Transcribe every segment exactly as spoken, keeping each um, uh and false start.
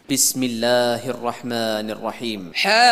بسم الله الرحمن الرحيم.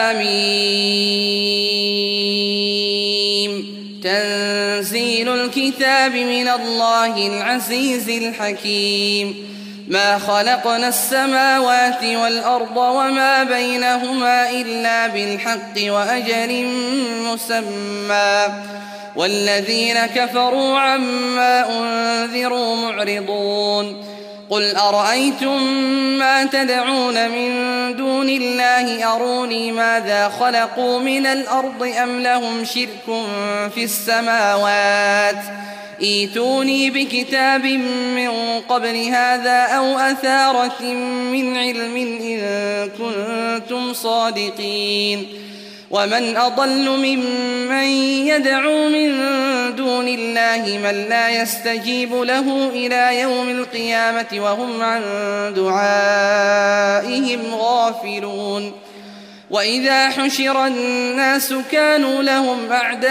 حميم. تنزيل الكتاب من الله العزيز الحكيم. ما خلقنا السماوات والأرض وما بينهما إلا بالحق وأجل مسمى، والذين كفروا عما أنذروا معرضون. قل أرأيتم ما تدعون من دون الله أروني ماذا خلقوا من الأرض أم لهم شرك في السماوات، ائتوني بكتاب من قبل هذا أو أثارة من علم إن كنتم صادقين. ومن أضل ممن يدعو من دون الله من لا يستجيب له إلى يوم القيامة وهم عن دعائهم غافلون. وإذا حشر الناس كانوا لهم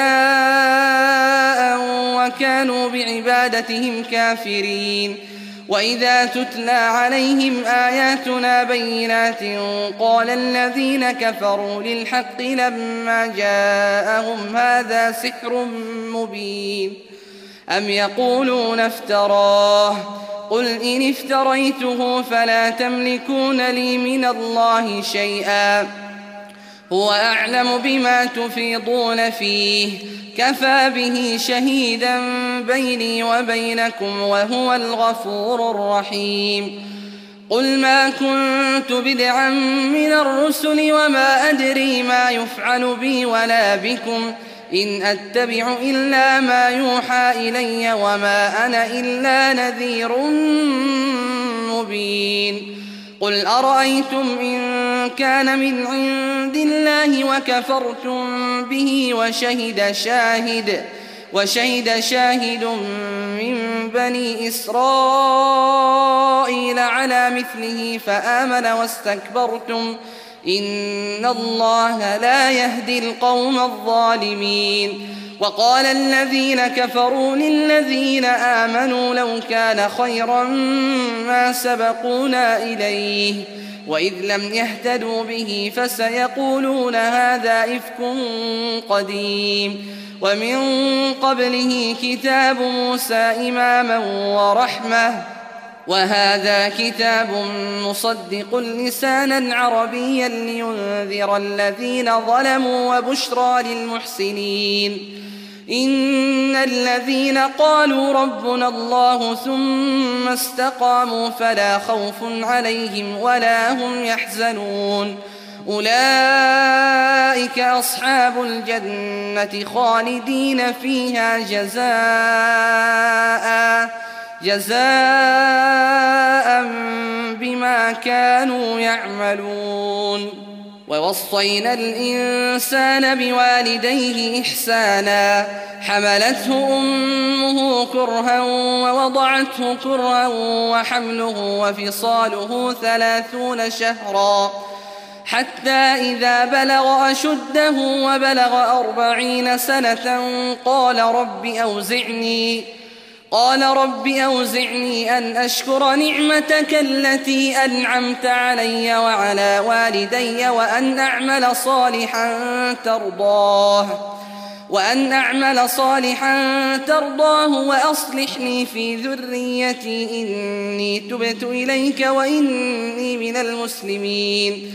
أعداء وكانوا بعبادتهم كافرين. وإذا تتلى عليهم آياتنا بينات قال الذين كفروا للحق لما جاءهم هذا سحر مبين. أم يقولون افتراه قل إن افتريته فلا تملكون لي من الله شيئا هو أعلم بما تفيضون فيه كفى به شهيدا بيني وبينكم وهو الغفور الرحيم. قل ما كنت بدعا من الرسل وما أدري ما يفعل بي ولا بكم إن أتبع إلا ما يوحى إلي وما أنا إلا نذير مبين. قل أرأيتم إن كان من عند الله وكفرتم به وشهد شاهد وشهد شاهد من بني إسرائيل على مثله فآمن واستكبرتم إن الله لا يهدي القوم الظالمين. وقال الذين كفروا للذين آمنوا لو كان خيرا ما سبقونا إليه وإذ لم يهتدوا به فسيقولون هذا إفك قديم. ومن قبله كتاب موسى إماما ورحمة وهذا كتاب مصدق لسانا عربيا لينذر الذين ظلموا وبشرى للمحسنين. إن الذين قالوا ربنا الله ثم استقاموا فلا خوف عليهم ولا هم يحزنون أولئك أصحاب الجنة خالدين فيها جزاء جزاء بما كانوا يعملون. ووصينا الإنسان بوالديه إحسانا حملته أمه كرها ووضعته كرها وحمله وفصاله ثلاثون شهرا حتى إذا بلغ أشده وبلغ أربعين سنة قال رب أوزعني قال رب أوزعني أن أشكر نعمتك التي أنعمت علي وعلى والدي وأن أعمل صالحا ترضاه وأن أعمل صالحا ترضاه وأصلح لي في ذريتي إني تبت إليك وإني من المسلمين.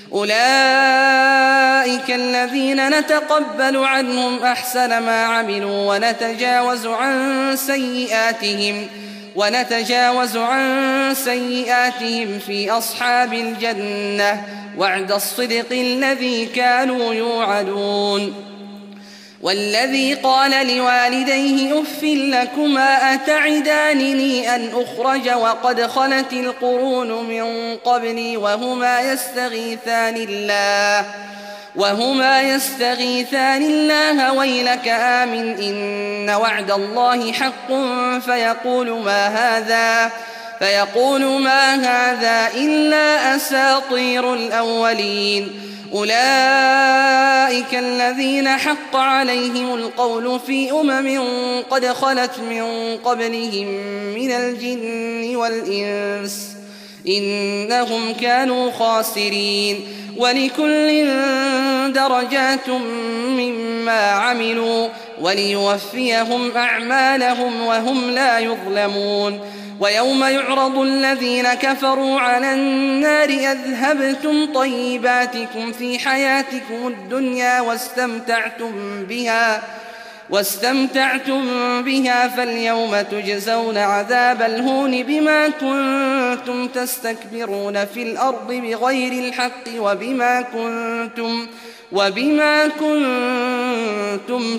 أولئك الذين نتقبل عنهم أحسن ما عملوا ونتجاوز عن سيئاتهم ونتجاوز عن سيئاتهم في أصحاب الجنة وعد الصدق الذي كانوا يوعدون. والذي قال لوالديه أف لكما أتعدانني أن أخرج وقد خلت القرون من قبلي وهما يستغيثان الله وهما يستغيثان الله ويلك آمن إن وعد الله حق فيقول ما هذا فيقول ما هذا إلا أساطير الأولين. أولئك الذين حق عليهم القول في أمم قد خلت من قبلهم من الجن والإنس إنهم كانوا خاسرين. ولكل درجات مما عملوا وليوفيهم أعمالهم وهم لا يظلمون. ويوم يعرض الذين كفروا على النار أذهبتم طيباتكم في حياتكم الدنيا واستمتعتم بها واستمتعتم بها فاليوم تجزون عذاب الهون بما كنتم تستكبرون في الأرض بغير الحق وبما كنتم وبما كنتم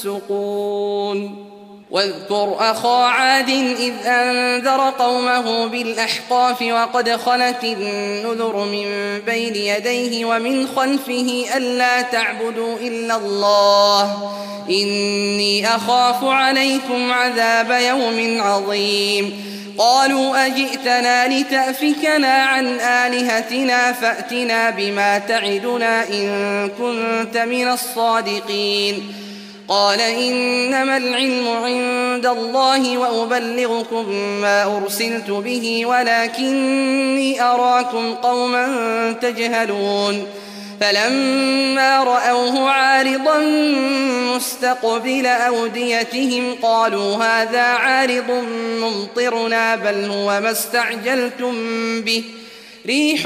تفسقون. واذكر أخا عاد إذ أنذر قومه بالأحقاف وقد خلت النذر من بين يديه ومن خلفه ألا تعبدوا إلا الله إني أخاف عليكم عذاب يوم عظيم. قالوا أجئتنا لتأفكنا عن آلهتنا فأتنا بما تعدنا إن كنت من الصادقين. قال إنما العلم عند الله وأبلغكم ما أرسلت به ولكني أراكم قوما تجهلون. فلما رأوه عارضا مستقبل أوديتهم قالوا هذا عارض ممطرنا بل هو ما استعجلتم به ريح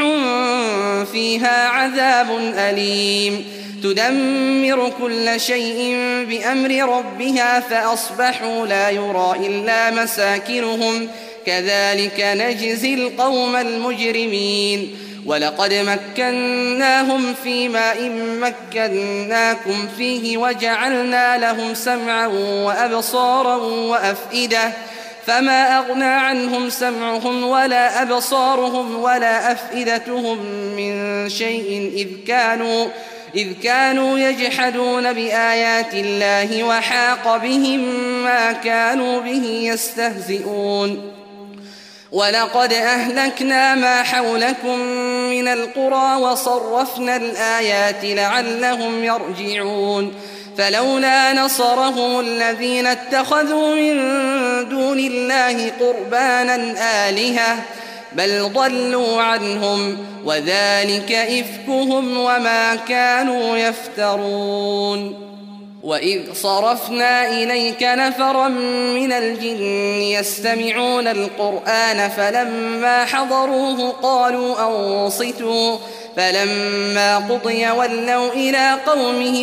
فيها عذاب أليم تدمر كل شيء بأمر ربها فأصبحوا لا يرى إلا مساكنهم كذلك نجزي القوم المجرمين. ولقد مكناهم في ماء مكناكم فيه وجعلنا لهم سمعا وأبصارا وأفئدة فما أغنى عنهم سمعهم ولا أبصارهم ولا أفئدتهم من شيء إذ كانوا إذ كانوا يجحدون بآيات الله وحاق بهم ما كانوا به يستهزئون. ولقد أهلكنا ما حولكم من القرى وصرفنا الآيات لعلهم يرجعون. فلولا نصرهم الذين اتخذوا من دون الله قربانا آلهة بل ضلوا عنهم وذلك إفكهم وما كانوا يفترون. وإذ صرفنا إليك نفرا من الجن يستمعون القرآن فلما حضروه قالوا أنصتوا فلما قضي ولوا إلى قومهم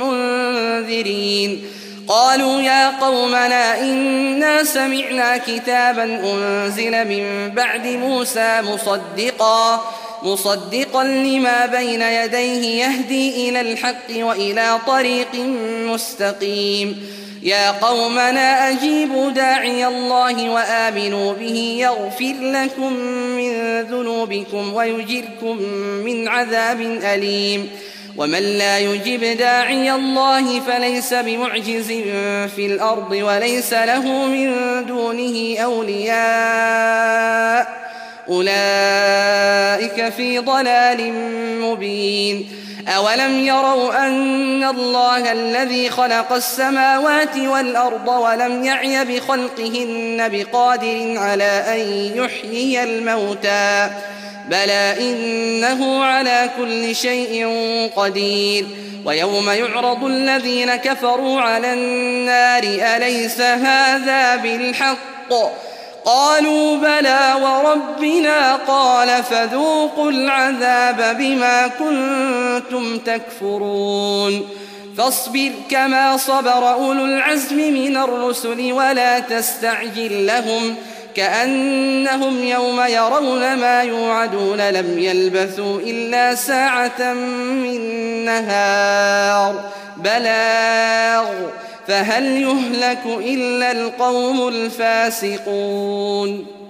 منذرين. قالوا يا قومنا إنا سمعنا كتابا أنزل من بعد موسى مصدقا مصدقا لما بين يديه يهدي إلى الحق وإلى طريق مستقيم. يا قومنا أجيبوا داعي الله وآمنوا به يغفر لكم من ذنوبكم ويجركم من عذاب أليم. ومن لا يجب داعي الله فليس بمعجز في الأرض وليس له من دونه أولياء أولئك في ضلال مبين. أولم يروا أن الله الذي خلق السماوات والأرض ولم يعي بخلقهن بقادر على أن يحيي الموتى بلى إنه على كل شيء قدير. ويوم يعرض الذين كفروا على النار أليس هذا بالحق قالوا بلى وربنا قال فذوقوا العذاب بما كنتم تكفرون. فاصبر كما صبر أولو العزم من الرسل ولا تستعجل لهم كأنهم يوم يرون ما يوعدون لم يلبثوا إلا ساعة من نهار بلاغ فهل يهلك إلا القوم الفاسقون.